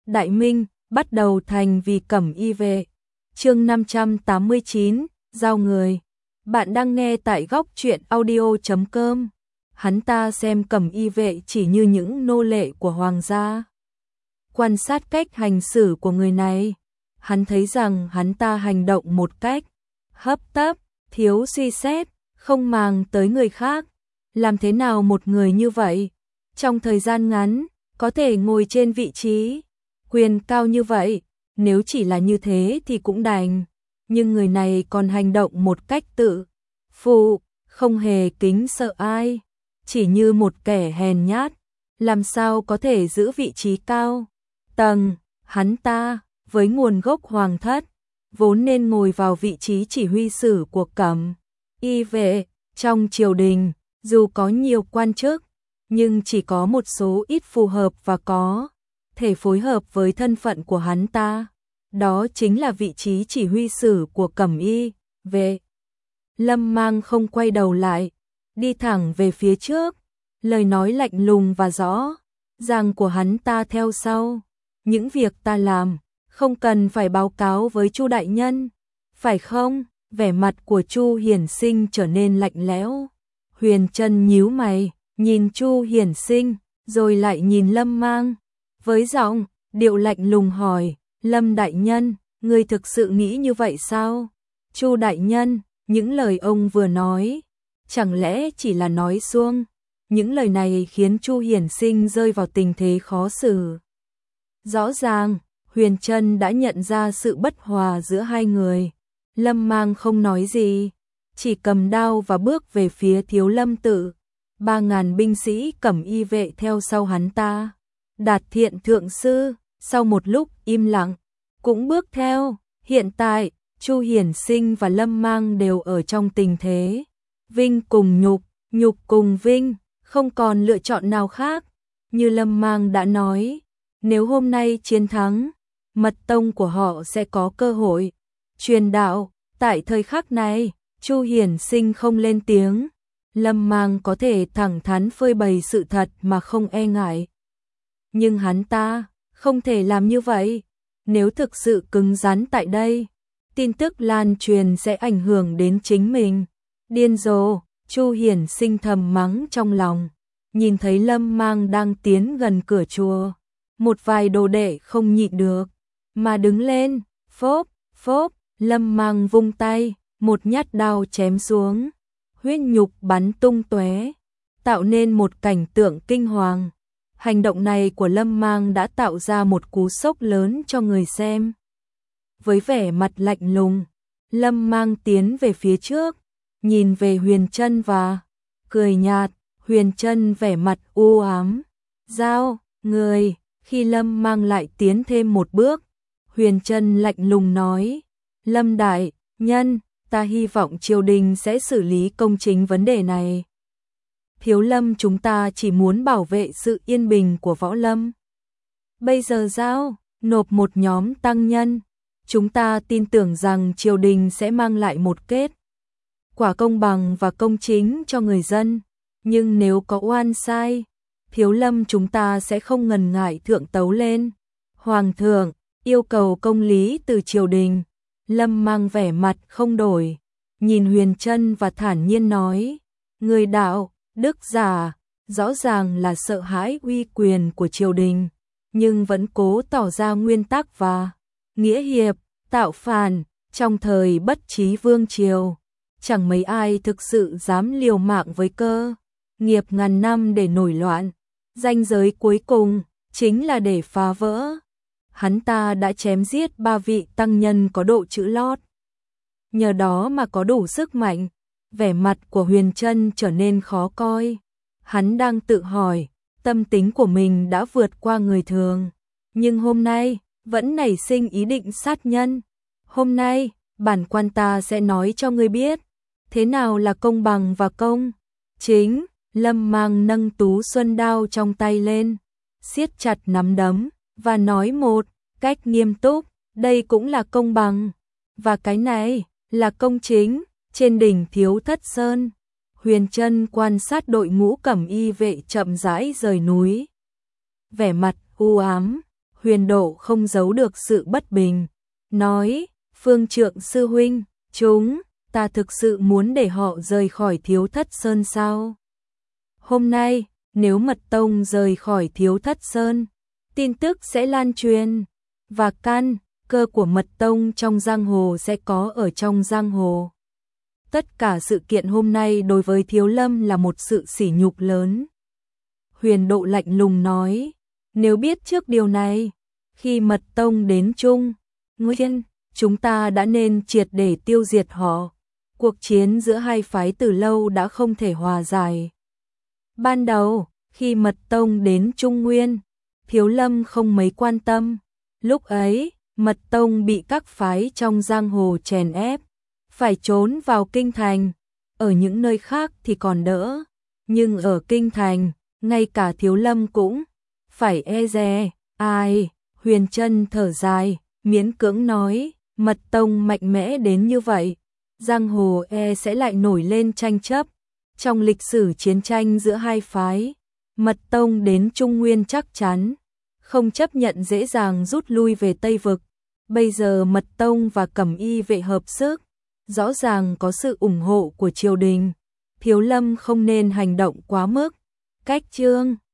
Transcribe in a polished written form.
Đại Minh, bắt đầu thành vì Cẩm Y vệ. Chương 589, giao người. Bạn đang nghe tại góc truyện audio.com. Hắn ta xem Cẩm Y vệ chỉ như những nô lệ của hoàng gia. Quan sát cách hành xử của người này, hắn thấy rằng hắn ta hành động một cách hấp tấp, thiếu suy xét, không màng tới người khác. Làm thế nào một người như vậy, trong thời gian ngắn, có thể ngồi trên vị trí quyền cao như vậy? Nếu chỉ là như thế thì cũng đành, nhưng người này còn hành động một cách tự phụ, không hề kính sợ ai, chỉ như một kẻ hèn nhát, làm sao có thể giữ vị trí cao tầng. Hắn ta, với nguồn gốc hoàng thất, vốn nên ngồi vào vị trí chỉ huy sử của Cẩm Y vệ. Trong triều đình, dù có nhiều quan chức, nhưng chỉ có một số ít phù hợp và có thể phối hợp với thân phận của hắn ta. Đó chính là vị trí chỉ huy sử của Cẩm Y vệ. Lâm Mang không quay đầu lại, đi thẳng về phía trước, lời nói lạnh lùng và rõ ràng của hắn ta theo sau. Những việc ta làm, không cần phải báo cáo với Chu đại nhân, phải không? Vẻ mặt của Chu Hiển Sinh trở nên lạnh lẽo. Huyền Trân nhíu mày, nhìn Chu Hiển Sinh, rồi lại nhìn Lâm Mang, với giọng điệu lạnh lùng hỏi: Lâm đại nhân, ngươi thực sự nghĩ như vậy sao? Chu đại nhân, những lời ông vừa nói, chẳng lẽ chỉ là nói suông? Những lời này khiến Chu Hiển Sinh rơi vào tình thế khó xử. Rõ ràng, Huyền Trân đã nhận ra sự bất hòa giữa hai người. Lâm Mang không nói gì, chỉ cầm đao và bước về phía Thiếu Lâm tự. 3.000 binh sĩ Cẩm Y vệ theo sau hắn ta. Đạt Thiện thượng sư, sau một lúc im lặng, cũng bước theo. Hiện tại, Chu Hiển Sinh và Lâm Mang đều ở trong tình thế vinh cùng nhục, nhục cùng vinh, không còn lựa chọn nào khác. Như Lâm Mang đã nói, nếu hôm nay chiến thắng, mật tông của họ sẽ có cơ hội truyền đạo. Tại thời khắc này, Chu Hiển Sinh không lên tiếng. Lâm Mang có thể thẳng thắn phơi bày sự thật mà không e ngại. Nhưng hắn ta không thể làm như vậy. Nếu thực sự cứng rắn tại đây, tin tức lan truyền sẽ ảnh hưởng đến chính mình. Điên rồ, Chu Hiển Sinh thầm mắng trong lòng. Nhìn thấy Lâm Mang đang tiến gần cửa chùa, một vài đồ đệ không nhịn được mà đứng lên. Phốp, phốp, Lâm Mang vung tay, một nhát đao chém xuống, huyết nhục bắn tung tóe, tạo nên một cảnh tượng kinh hoàng. Hành động này của Lâm Mang đã tạo ra một cú sốc lớn cho người xem. Với vẻ mặt lạnh lùng, Lâm Mang tiến về phía trước, nhìn về Huyền Trân và cười nhạt. Huyền Trân vẻ mặt u ám. Giao người. Khi Lâm Mang lại tiến thêm một bước, Huyền Trân lạnh lùng nói: Lâm đại nhân, ta hy vọng triều đình sẽ xử lý công chính vấn đề này. Thiếu Lâm chúng ta chỉ muốn bảo vệ sự yên bình của võ lâm. Bây giờ giao nộp một nhóm tăng nhân, chúng ta tin tưởng rằng triều đình sẽ mang lại một kết quả công bằng và công chính cho người dân. Nhưng nếu có oan sai, Thiếu Lâm chúng ta sẽ không ngần ngại thượng tấu lên Hoàng thượng, yêu cầu công lý từ triều đình. Lâm Mang vẻ mặt không đổi, nhìn Huyền Trân và thản nhiên nói: người đạo đức giả, rõ ràng là sợ hãi uy quyền của triều đình, nhưng vẫn cố tỏ ra nguyên tắc và nghĩa hiệp, tạo phản. Trong thời Bất Chí Vương triều, chẳng mấy ai thực sự dám liều mạng với cơ nghiệp ngàn năm để nổi loạn. Ranh giới cuối cùng chính là để phá vỡ. Hắn ta đã chém giết 3 vị tăng nhân có độ chữ lót, nhờ đó mà có đủ sức mạnh. Vẻ mặt của Huyền Trân trở nên khó coi. Hắn đang tự hỏi, tâm tính của mình đã vượt qua người thường, nhưng hôm nay vẫn nảy sinh ý định sát nhân. Hôm nay, bản quan ta sẽ nói cho ngươi biết, thế nào là công bằng và công chính. Lâm Mang nâng tú xuân đao trong tay lên, siết chặt nắm đấm và nói một cách nghiêm túc: đây cũng là công bằng, và cái này là công chính. Trên đỉnh Thiếu Thất Sơn, Huyền Trân quan sát đội ngũ Cẩm Y vệ chậm rãi rời núi. Vẻ mặt u ám, Huyền Độ không giấu được sự bất bình, nói, Phương Trượng sư huynh, ta thực sự muốn để họ rời khỏi Thiếu Thất Sơn sao? Hôm nay, nếu Mật Tông rời khỏi Thiếu Thất Sơn, tin tức sẽ lan truyền, và căn cơ của Mật Tông trong giang hồ sẽ có ở trong giang hồ. Tất cả sự kiện hôm nay đối với Thiếu Lâm là một sự sỉ nhục lớn. Huyền Độ lạnh lùng nói, nếu biết trước điều này, khi Mật Tông đến Trung Nguyên, chúng ta đã nên triệt để tiêu diệt họ. Cuộc chiến giữa hai phái từ lâu đã không thể hòa giải. Ban đầu, khi Mật Tông đến Trung Nguyên, Thiếu Lâm không mấy quan tâm. Lúc ấy, Mật Tông bị các phái trong giang hồ chèn ép, phải trốn vào kinh thành. Ở những nơi khác thì còn đỡ, nhưng ở kinh thành, ngay cả Thiếu Lâm cũng phải e dè. Ai? Huyền Trân thở dài, miễn cưỡng nói, Mật Tông mạnh mẽ đến như vậy, giang hồ sẽ lại nổi lên tranh chấp. Trong lịch sử chiến tranh giữa hai phái, Mật Tông đến Trung Nguyên chắc chắn không chấp nhận dễ dàng rút lui về Tây Vực. Bây giờ Mật Tông và Cẩm Y vệ hợp sức, rõ ràng có sự ủng hộ của triều đình. Thiếu Lâm không nên hành động quá mức. Cách chương